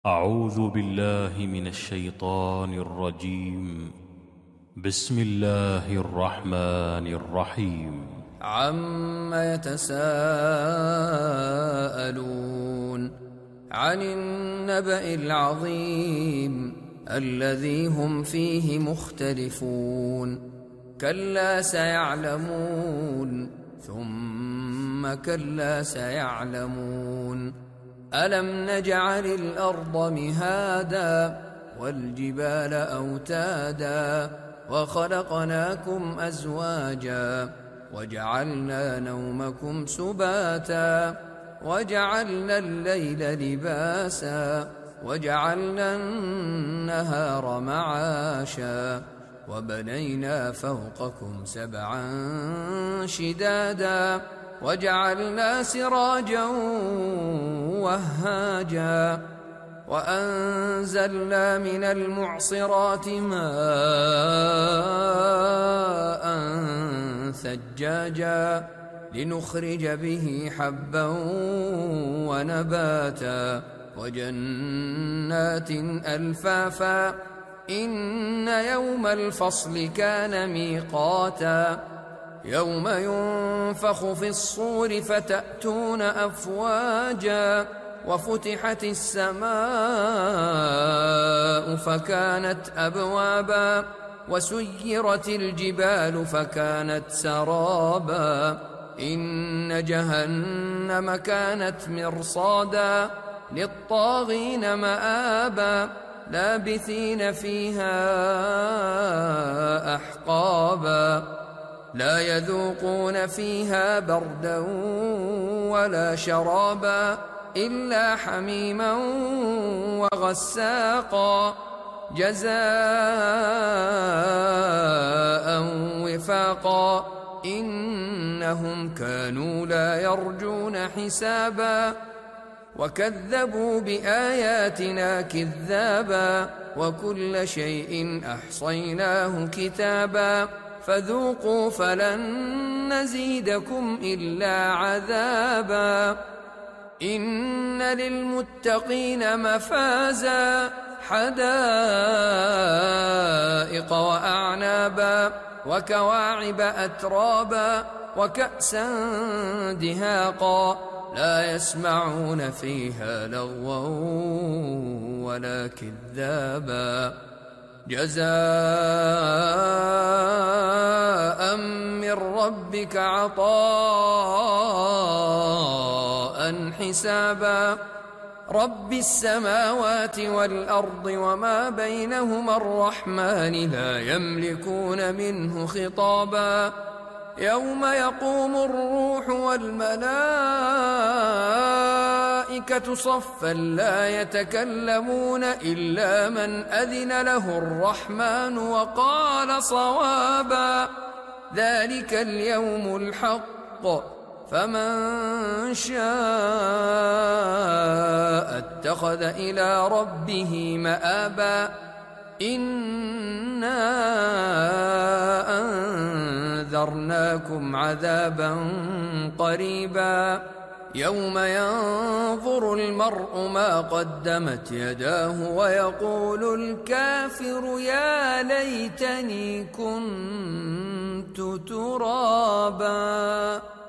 أعوذ بالله من الشيطان الرجيم. بسم الله الرحمن الرحيم. عم يتساءلون عن النبأ العظيم الذي هم فيه مختلفون كلا سيعلمون ثم كلا سيعلمون ألم نجعل الأرض مهادا والجبال أوتادا وخلقناكم أزواجا وجعلنا نومكم سباتا وجعلنا الليل لباسا وجعلنا النهار معاشا وبنينا فوقكم سبعا شدادا وجعلنا سراجا وهاجا وأنزلنا من المعصرات ماء ثجاجا لنخرج به حبا ونباتا وجنات ألفافا إن يوم الفصل كان ميقاتا يوم ينفخ في الصور فتأتون أفواجا وفتحت السماء فكانت أبوابا وسيرت الجبال فكانت سرابا إن جهنم كانت مرصادا للطاغين مآبا لابثين فيها أحقابا لا يذوقون فيها بردا ولا شرابا إلا حميما وغساقا جزاء وفاقا إنهم كانوا لا يرجون حسابا وكذبوا بآياتنا كذابا وكل شيء أحصيناه كتابا فذوقوا فلن نزيدكم إلا عذابا إن للمتقين مفازا حدائق وأعنابا وكواعب أترابا وكأسا دهاقا لا يسمعون فيها لغوا ولا كذابا جزاء من ربك عطاء حسابا رب السماوات والأرض وما بينهما الرحمن لا يملكون منه خطابا يوم يقوم الروح والملائكة صفا لا يتكلمون إلا من أذن له الرحمن وقال صوابا ذلك اليوم الحق فمن شاء اتخذ إلى ربه مآبا إنا أنذرناكم عذابا قريبا يوم ينظر المرء ما قدمت يداه ويقول الكافر يا ليتني كنت ترابا.